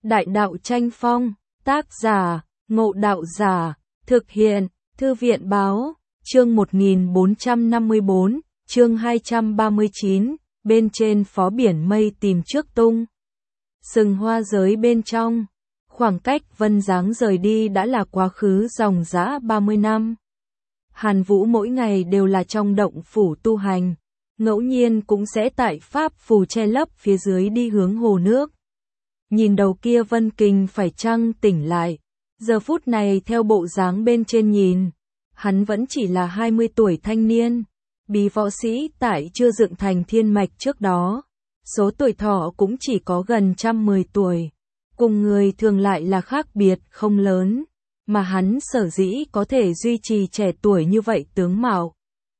Đại đạo tranh phong, tác giả, Ngộ Đạo Giả, thực hiện, Thư viện báo, chương 1454, chương 239, bên trên phó biển mây tìm trước tung. Sừng hoa giới bên trong, khoảng cách Vân Dáng rời đi đã là quá khứ dòng dã 30 năm. Hàn Vũ mỗi ngày đều là trong động phủ tu hành, ngẫu nhiên cũng sẽ tại pháp phù che lấp phía dưới đi hướng hồ nước. Nhìn đầu kia Vân Kình phải chăng tỉnh lại, giờ phút này theo bộ dáng bên trên nhìn, hắn vẫn chỉ là 20 tuổi thanh niên, bí võ sĩ tại chưa dựng thành thiên mạch trước đó, số tuổi thọ cũng chỉ có gần 110 tuổi, cùng người thường lại là khác biệt không lớn, mà hắn sở dĩ có thể duy trì trẻ tuổi như vậy tướng mạo.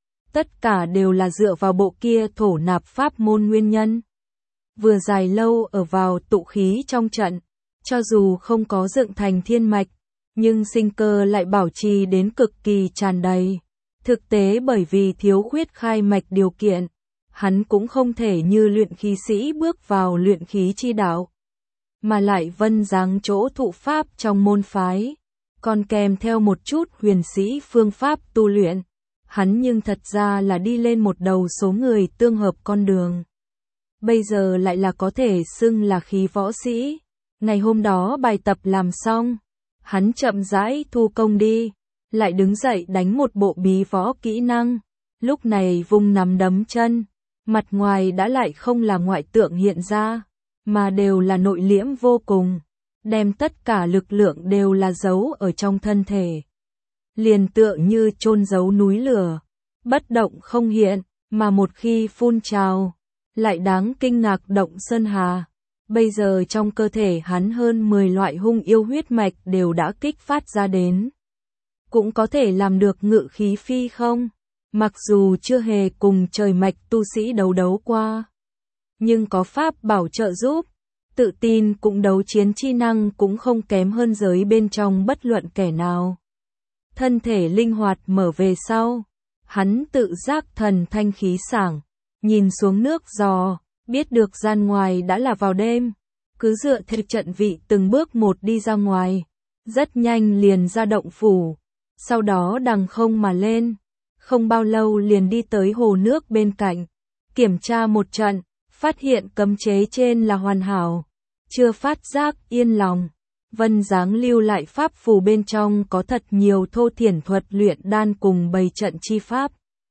Tất cả đều là dựa vào bộ kia thổ nạp pháp môn nguyên nhân. Vừa dài lâu ở vào tụ khí trong trận, cho dù không có dựng thành thiên mạch, nhưng sinh cơ lại bảo trì đến cực kỳ tràn đầy. Thực tế bởi vì thiếu khuyết khai mạch điều kiện, hắn cũng không thể như luyện khí sĩ bước vào luyện khí chi đạo, mà lại Vân Dáng chỗ thụ pháp trong môn phái, còn kèm theo một chút huyền sĩ phương pháp tu luyện. Hắn nhưng thật ra là đi lên một đầu số người tương hợp con đường. Bây giờ lại là có thể xưng là khí võ sĩ. Ngày hôm đó bài tập làm xong, hắn chậm rãi thu công đi, lại đứng dậy đánh một bộ bí võ kỹ năng. Lúc này vung nắm đấm chân, mặt ngoài đã lại không là ngoại tượng hiện ra, mà đều là nội liễm vô cùng, đem tất cả lực lượng đều là giấu ở trong thân thể. Liền tựa như chôn giấu núi lửa, bất động không hiện, mà một khi phun trào, lại đáng kinh ngạc động sơn hà. Bây giờ trong cơ thể hắn hơn 10 loại hung yêu huyết mạch đều đã kích phát ra đến. Cũng có thể làm được ngự khí phi không, mặc dù chưa hề cùng trời mạch tu sĩ đấu qua. Nhưng có pháp bảo trợ giúp, tự tin cũng đấu chiến chi năng cũng không kém hơn giới bên trong bất luận kẻ nào. Thân thể linh hoạt mở về sau, hắn tự giác thần thanh khí sảng, nhìn xuống nước giò, biết được gian ngoài đã là vào đêm, cứ dựa theo trận vị từng bước một đi ra ngoài, rất nhanh liền ra động phủ, sau đó đằng không mà lên, không bao lâu liền đi tới hồ nước bên cạnh, kiểm tra một trận, phát hiện cấm chế trên là hoàn hảo, chưa phát giác yên lòng. Vân Dáng lưu lại pháp phù bên trong có thật nhiều thô thiển thuật luyện đan cùng bày trận chi pháp.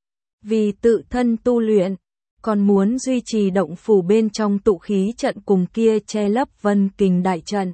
Vì tự thân tu luyện, còn muốn duy trì động phủ bên trong tụ khí trận cùng kia che lấp Vân Kình đại trận.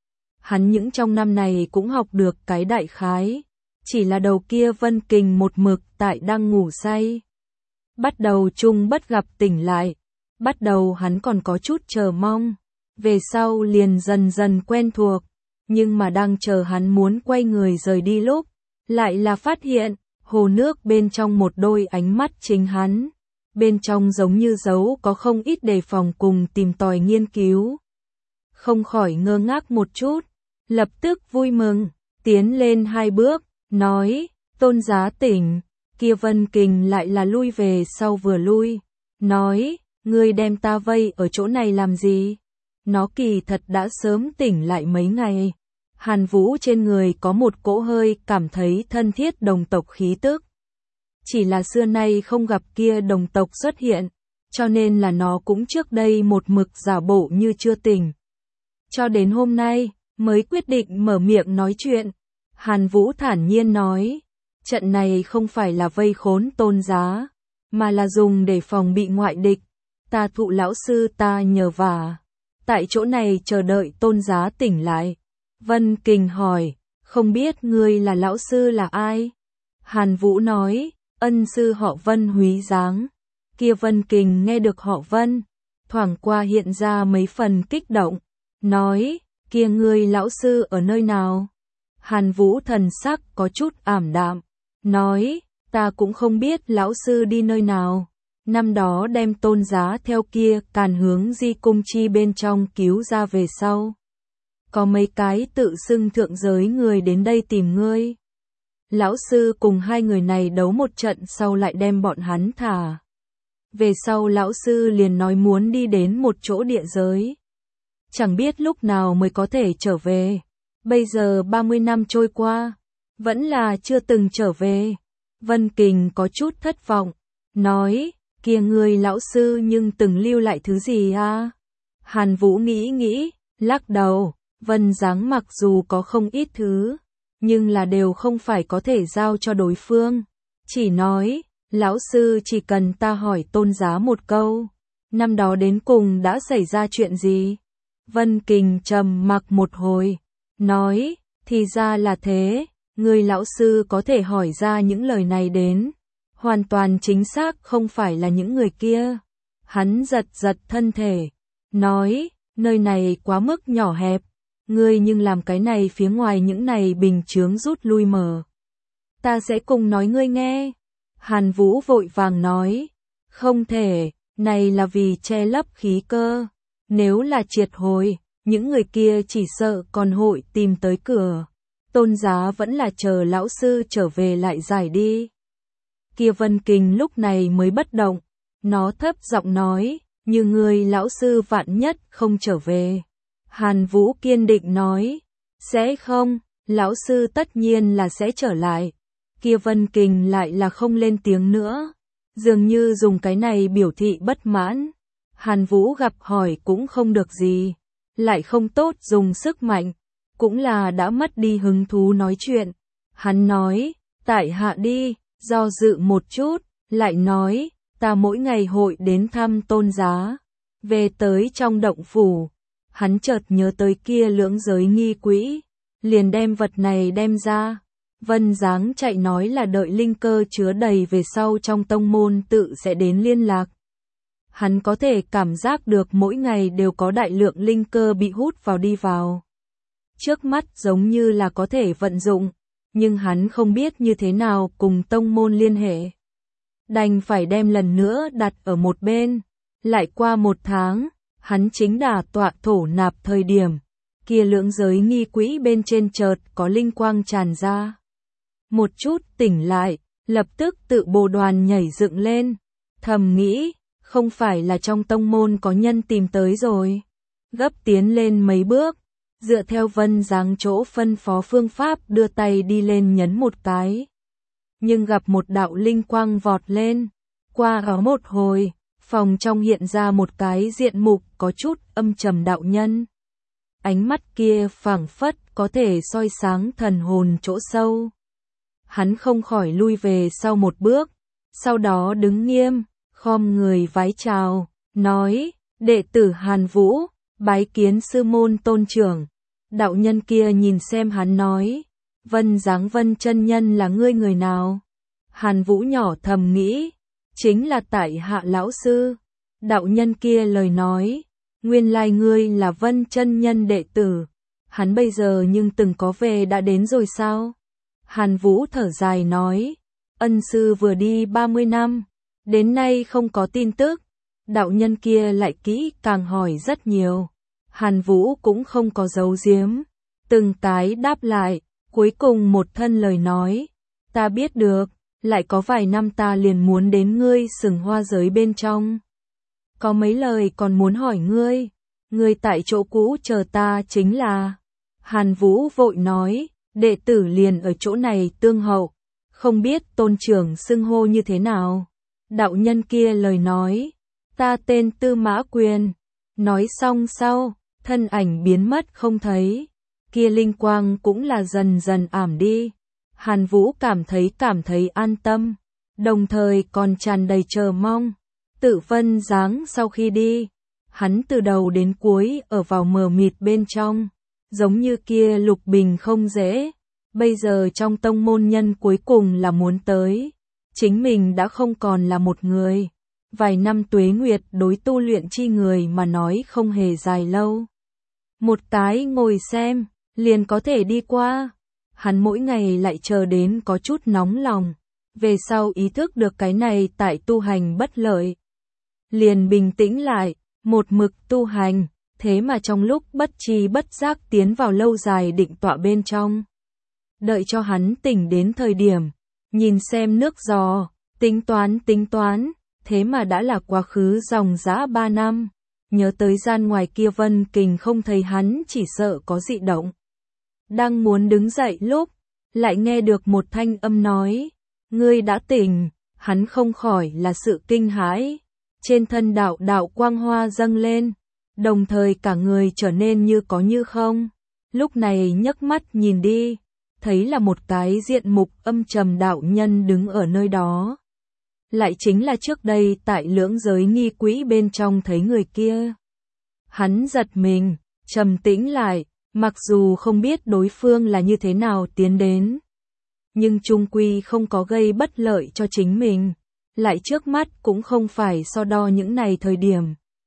Hắn những trong năm này cũng học được cái đại khái, chỉ là đầu kia Vân Kình một mực tại đang ngủ say. Bắt đầu chung bất gặp tỉnh lại, bắt đầu hắn còn có chút chờ mong, về sau liền dần dần quen thuộc. Nhưng mà đang chờ hắn muốn quay người rời đi lúc, lại là phát hiện, hồ nước bên trong một đôi ánh mắt chính hắn. Bên trong giống như giấu có không ít đề phòng cùng tìm tòi nghiên cứu. Không khỏi ngơ ngác một chút, lập tức vui mừng, tiến lên 2 bước, nói, Tôn giá tỉnh, kia Vân Kình lại là lui về sau vừa lui, nói, ngươi đem ta vây ở chỗ này làm gì? Nó kỳ thật đã sớm tỉnh lại mấy ngày. Hàn Vũ trên người có một cỗ hơi cảm thấy thân thiết đồng tộc khí tức. Chỉ là xưa nay không gặp kia đồng tộc xuất hiện, cho nên là nó cũng trước đây một mực giả bộ như chưa tỉnh. Cho đến hôm nay, mới quyết định mở miệng nói chuyện. Hàn Vũ thản nhiên nói, trận này không phải là vây khốn Tôn giá, mà là dùng để phòng bị ngoại địch. Ta thụ lão sư ta nhờ vả, tại chỗ này chờ đợi Tôn giá tỉnh lại. Vân Kình hỏi, không biết ngươi là lão sư là ai? Hàn Vũ nói, ân sư họ Vân Húy Dáng. Kia Vân Kình nghe được họ Vân, thoảng qua hiện ra mấy phần kích động, nói, kia ngươi lão sư ở nơi nào? Hàn Vũ thần sắc có chút ảm đạm, nói, ta cũng không biết lão sư đi nơi nào. Năm đó đem Tôn giá theo kia càn hướng di cung chi bên trong cứu ra về sau. Có mấy cái tự xưng thượng giới người đến đây tìm ngươi. Lão sư cùng 2 người này đấu một trận sau lại đem bọn hắn thả. Về sau lão sư liền nói muốn đi đến một chỗ địa giới. chẳng biết lúc nào mới có thể trở về. Bây giờ 30 năm trôi qua, vẫn là chưa từng trở về. Vân Kình có chút thất vọng, nói, kia người lão sư nhưng từng lưu lại thứ gì à? Hàn Vũ nghĩ nghĩ, lắc đầu, Vân Giáng mặc dù có không ít thứ, nhưng là đều không phải có thể giao cho đối phương. Chỉ nói, lão sư chỉ cần ta hỏi Tôn Giá một câu, năm đó đến cùng đã xảy ra chuyện gì? Vân Kình trầm mặc một hồi, nói, thì ra là thế, người lão sư có thể hỏi ra những lời này đến, hoàn toàn chính xác không phải là những người kia. Hắn giật giật thân thể, nói, nơi này quá mức nhỏ hẹp, ngươi nhưng làm cái này phía ngoài những này bình chướng rút lui mở. Ta sẽ cùng nói ngươi nghe. Hàn Vũ vội vàng nói, không thể, này là vì che lấp khí cơ. Nếu là triệt hồi, những người kia chỉ sợ còn hội tìm tới cửa. Tôn Giá vẫn là chờ lão sư trở về lại giải đi. Kia Vân Kình lúc này mới bất động, nó thấp giọng nói, như người lão sư vạn nhất không trở về. Hàn Vũ kiên định nói, sẽ không, lão sư tất nhiên là sẽ trở lại. Kia Vân Kình lại là không lên tiếng nữa, dường như dùng cái này biểu thị bất mãn. Hàn Vũ gặp hỏi cũng không được gì, lại không tốt dùng sức mạnh, cũng là đã mất đi hứng thú nói chuyện. Hắn nói, tại hạ đi, do dự một chút, lại nói, ta mỗi ngày hội đến thăm Tôn Giá. Về tới trong động phủ, hắn chợt nhớ tới kia lưỡng giới nghi quỹ, liền đem vật này đem ra. Vân Giáng chạy nói là đợi linh cơ chứa đầy về sau trong tông môn tự sẽ đến liên lạc. Hắn có thể cảm giác được mỗi ngày đều có đại lượng linh cơ bị hút vào đi vào. Trước mắt giống như là có thể vận dụng, nhưng hắn không biết như thế nào cùng tông môn liên hệ. Đành phải đem lần nữa đặt ở một bên. Lại qua một tháng, hắn chính đả tọa thổ nạp thời điểm, kia lưỡng giới nghi quỹ bên trên chợt có linh quang tràn ra. Một chút tỉnh lại, lập tức tự bồ đoàn nhảy dựng lên, thầm nghĩ, không phải là trong tông môn có nhân tìm tới rồi. Gấp tiến lên mấy bước, dựa theo Vân Giáng chỗ phân phó phương pháp đưa tay đi lên nhấn một cái. Nhưng gặp một đạo linh quang vọt lên, qua ở một hồi, phòng trong hiện ra một cái diện mục có chút âm trầm đạo nhân. Ánh mắt kia phảng phất có thể soi sáng thần hồn chỗ sâu. Hắn không khỏi lui về sau một bước, sau đó đứng nghiêm, khom người vái chào, nói, đệ tử Hàn Vũ, bái kiến sư môn Tôn trưởng. Đạo nhân kia nhìn xem hắn nói, Vân Giáng Vân chân nhân là ngươi người nào? Hàn Vũ nhỏ thầm nghĩ, chính là tại hạ lão sư. Đạo nhân kia lời nói, nguyên lai ngươi là Vân chân nhân đệ tử. Hắn bây giờ nhưng từng có về đã đến rồi sao? Hàn Vũ thở dài nói, ân sư vừa đi 30 năm, đến nay không có tin tức. Đạo nhân kia lại kỹ càng hỏi rất nhiều. Hàn Vũ cũng không có giấu giếm, từng cái đáp lại, cuối cùng một thân lời nói, ta biết được, lại có vài năm ta liền muốn đến ngươi Sừng Hoa giới bên trong. Có mấy lời còn muốn hỏi ngươi, ngươi tại chỗ cũ chờ ta chính là. Hàn Vũ vội nói, đệ tử liền ở chỗ này tương hậu, không biết tôn trưởng xưng hô như thế nào. Đạo nhân kia lời nói, ta tên Tư Mã Quyền. Nói xong sau, thân ảnh biến mất không thấy, kia linh quang cũng là dần dần ảm đi. Hàn Vũ cảm thấy an tâm, đồng thời còn tràn đầy chờ mong. Tự Vân Giáng sau khi đi, hắn từ đầu đến cuối ở vào mờ mịt bên trong, giống như kia Lục Bình không dễ. Bây giờ trong tông môn nhân cuối cùng là muốn tới, chính mình đã không còn là một người. Vài năm tuế nguyệt đối tu luyện chi người mà nói không hề dài lâu. Một cái ngồi xem, liền có thể đi qua. Hắn mỗi ngày lại chờ đến có chút nóng lòng. Về sau ý thức được cái này tại tu hành bất lợi. Liền bình tĩnh lại, một mực tu hành, thế mà trong lúc bất tri bất giác tiến vào lâu dài định tọa bên trong. Đợi cho hắn tỉnh đến thời điểm, nhìn xem nước giò, tính toán, thế mà đã là quá khứ dòng dã 3 năm. nhớ tới gian ngoài kia Vân Kình không thấy hắn chỉ sợ có dị động. Đang muốn đứng dậy lúc, lại nghe được một thanh âm nói, ngươi đã tỉnh, hắn không khỏi là sự kinh hãi. Trên thân đạo đạo quang hoa dâng lên, đồng thời cả người trở nên như có như không. Lúc này nhấc mắt nhìn đi, thấy là một cái diện mục âm trầm đạo nhân đứng ở nơi đó. Lại chính là trước đây tại lưỡng giới nghi quỹ bên trong thấy người kia. Hắn giật mình, trầm tĩnh lại, mặc dù không biết đối phương là như thế nào tiến đến. Nhưng chung quy không có gây bất lợi cho chính mình, lại trước mắt cũng không phải so đo những này thời điểm.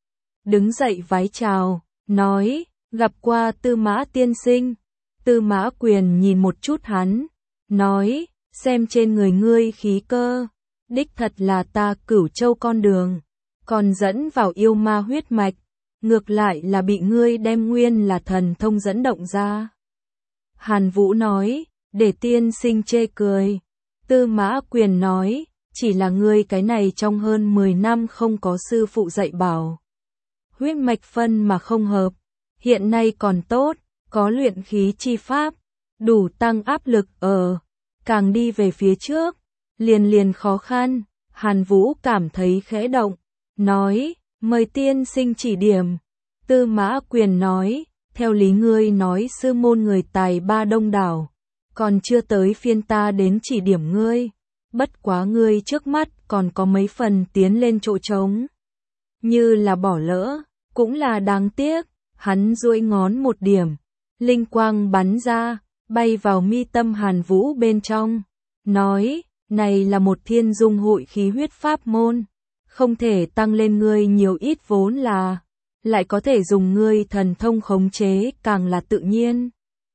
Đứng dậy vái chào, nói, gặp qua Tư Mã tiên sinh. Tư Mã Quyền nhìn một chút hắn, nói, xem trên người ngươi khí cơ, đích thật là ta Cửu Châu con đường, còn dẫn vào yêu ma huyết mạch, ngược lại là bị ngươi đem nguyên là thần thông dẫn động ra. Hàn Vũ nói, để tiên sinh chê cười. Tư Mã Quyền nói, chỉ là ngươi cái này trong hơn 10 năm không có sư phụ dạy bảo. Huyết mạch phân mà không hợp, hiện nay còn tốt, có luyện khí chi pháp, đủ tăng áp lực càng đi về phía trước, liền khó khăn. Hàn Vũ cảm thấy khẽ động, nói, mời tiên sinh chỉ điểm. Tư Mã Quyền nói, theo lý ngươi nói sư môn người tài ba đông đảo, còn chưa tới phiên ta đến chỉ điểm ngươi, bất quá ngươi trước mắt còn có mấy phần tiến lên chỗ trống. Như là bỏ lỡ, cũng là đáng tiếc. Hắn duỗi ngón một điểm, linh quang bắn ra, bay vào mi tâm Hàn Vũ bên trong, nói, này là một thiên dung hội khí huyết pháp môn, không thể tăng lên ngươi nhiều ít vốn là, lại có thể dùng ngươi thần thông khống chế càng là tự nhiên.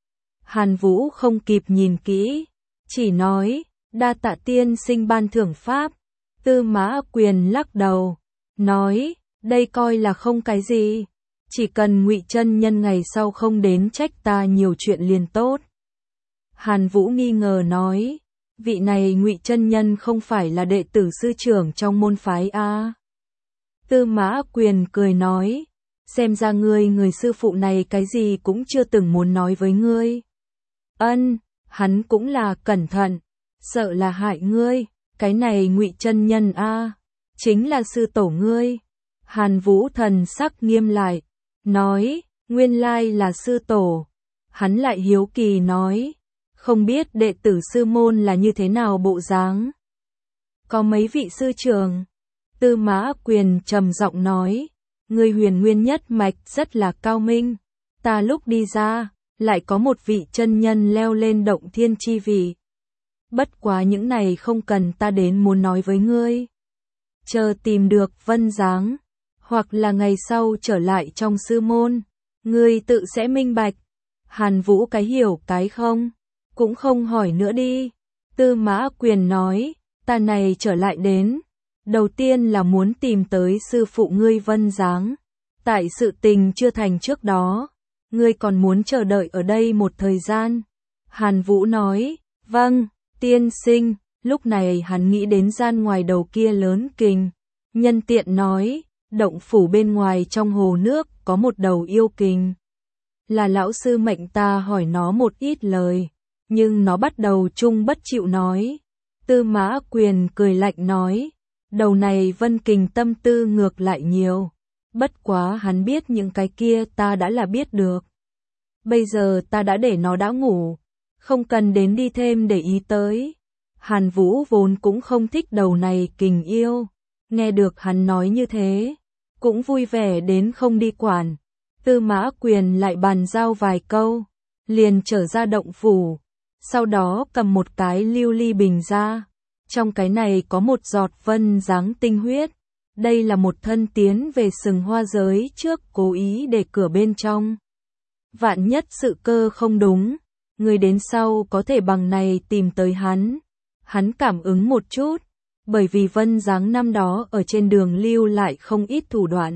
Hàn Vũ không kịp nhìn kỹ, chỉ nói, đa tạ tiên sinh ban thưởng pháp. Tư Mã Quyền lắc đầu, nói, đây coi là không cái gì. Chỉ cần Ngụy chân nhân ngày sau không đến trách ta nhiều chuyện liền tốt. Hàn Vũ nghi ngờ nói, vị này Ngụy chân nhân không phải là đệ tử sư trưởng trong môn phái a? Tư Mã Quyền cười nói, xem ra người sư phụ này cái gì cũng chưa từng muốn nói với ngươi. Ân, hắn cũng là cẩn thận, sợ là hại ngươi, cái này Ngụy chân nhân a, chính là sư tổ ngươi. Hàn Vũ thần sắc nghiêm lại, nói, nguyên lai là sư tổ. Hắn lại hiếu kỳ nói, không biết đệ tử sư môn là như thế nào bộ dáng. Có mấy vị sư trưởng? Tư Mã Quyền trầm giọng nói, người huyền nguyên nhất mạch rất là cao minh. Ta lúc đi ra, lại có một vị chân nhân leo lên động thiên chi vị. Bất quá những này không cần ta đến muốn nói với ngươi. Chờ tìm được Vân dáng, hoặc là ngày sau trở lại trong sư môn, ngươi tự sẽ minh bạch. Hàn Vũ cái hiểu cái không, cũng không hỏi nữa đi. Tư Mã Quyền nói, ta này trở lại đến, đầu tiên là muốn tìm tới sư phụ ngươi Vân dáng. Tại sự tình chưa thành trước đó, ngươi còn muốn chờ đợi ở đây một thời gian. Hàn Vũ nói, vâng, tiên sinh. Lúc này hắn nghĩ đến gian ngoài đầu kia lớn kình, nhân tiện nói, động phủ bên ngoài trong hồ nước có một đầu yêu kình. Là lão sư mệnh ta hỏi nó một ít lời, nhưng nó bắt đầu chung bất chịu nói. Tư Mã Quyền cười lạnh nói, đầu này Vân Kình tâm tư ngược lại nhiều, bất quá hắn biết những cái kia ta đã là biết được. Bây giờ ta đã để nó đã ngủ, không cần đến đi thêm để ý tới. Hàn Vũ vốn cũng không thích đầu này kình yêu, nghe được hắn nói như thế, cũng vui vẻ đến không đi quản. Tư Mã Quyền lại bàn giao vài câu, liền trở ra động phủ, sau đó cầm một cái lưu ly bình ra. Trong cái này có một giọt Vân dáng tinh huyết, đây là một thân tiến về sừng hoa giới trước cố ý để cửa bên trong. Vạn nhất sự cơ không đúng, người đến sau có thể bằng này tìm tới hắn. Hắn cảm ứng một chút, bởi vì Vân dáng năm đó ở trên đường lưu lại không ít thủ đoạn.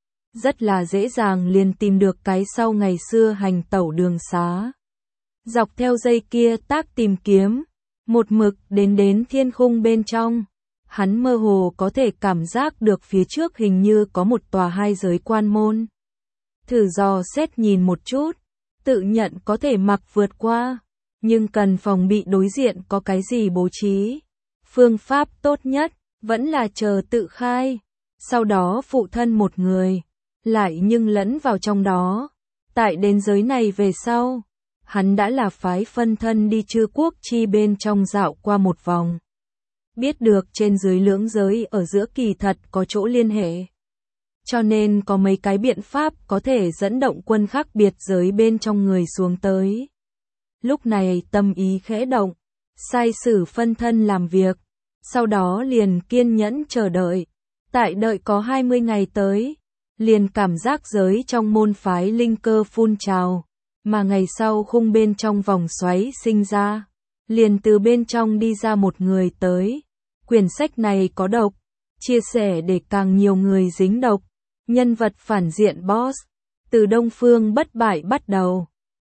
Rất là dễ dàng liền tìm được cái sau ngày xưa hành tẩu đường xá. Dọc theo dây kia tác tìm kiếm, một mực đến thiên khung bên trong. Hắn mơ hồ có thể cảm giác được phía trước hình như có một tòa hai giới quan môn. Thử dò xét nhìn một chút, tự nhận có thể mặc vượt qua, nhưng cần phòng bị đối diện có cái gì bố trí. Phương pháp tốt nhất vẫn là chờ tự khai, sau đó phụ thân một người, lại nhưng lẫn vào trong đó. Tại đến giới này về sau, hắn đã là phái phân thân đi Trư Quốc Chi bên trong dạo qua một vòng. Biết được trên dưới lưỡng giới ở giữa kỳ thật có chỗ liên hệ. Cho nên có mấy cái biện pháp có thể dẫn động quân khác biệt giới bên trong người xuống tới. Lúc này tâm ý khẽ động, sai sử phân thân làm việc, sau đó liền kiên nhẫn chờ đợi. Tại đợi có 20 ngày tới, liền cảm giác giới trong môn phái linh cơ phun trào, mà ngày sau khung bên trong vòng xoáy sinh ra, liền từ bên trong đi ra một người tới. Quyển sách này có độc, chia sẻ để càng nhiều người dính độc. Nhân vật phản diện boss, từ Đông Phương bất bại bắt đầu.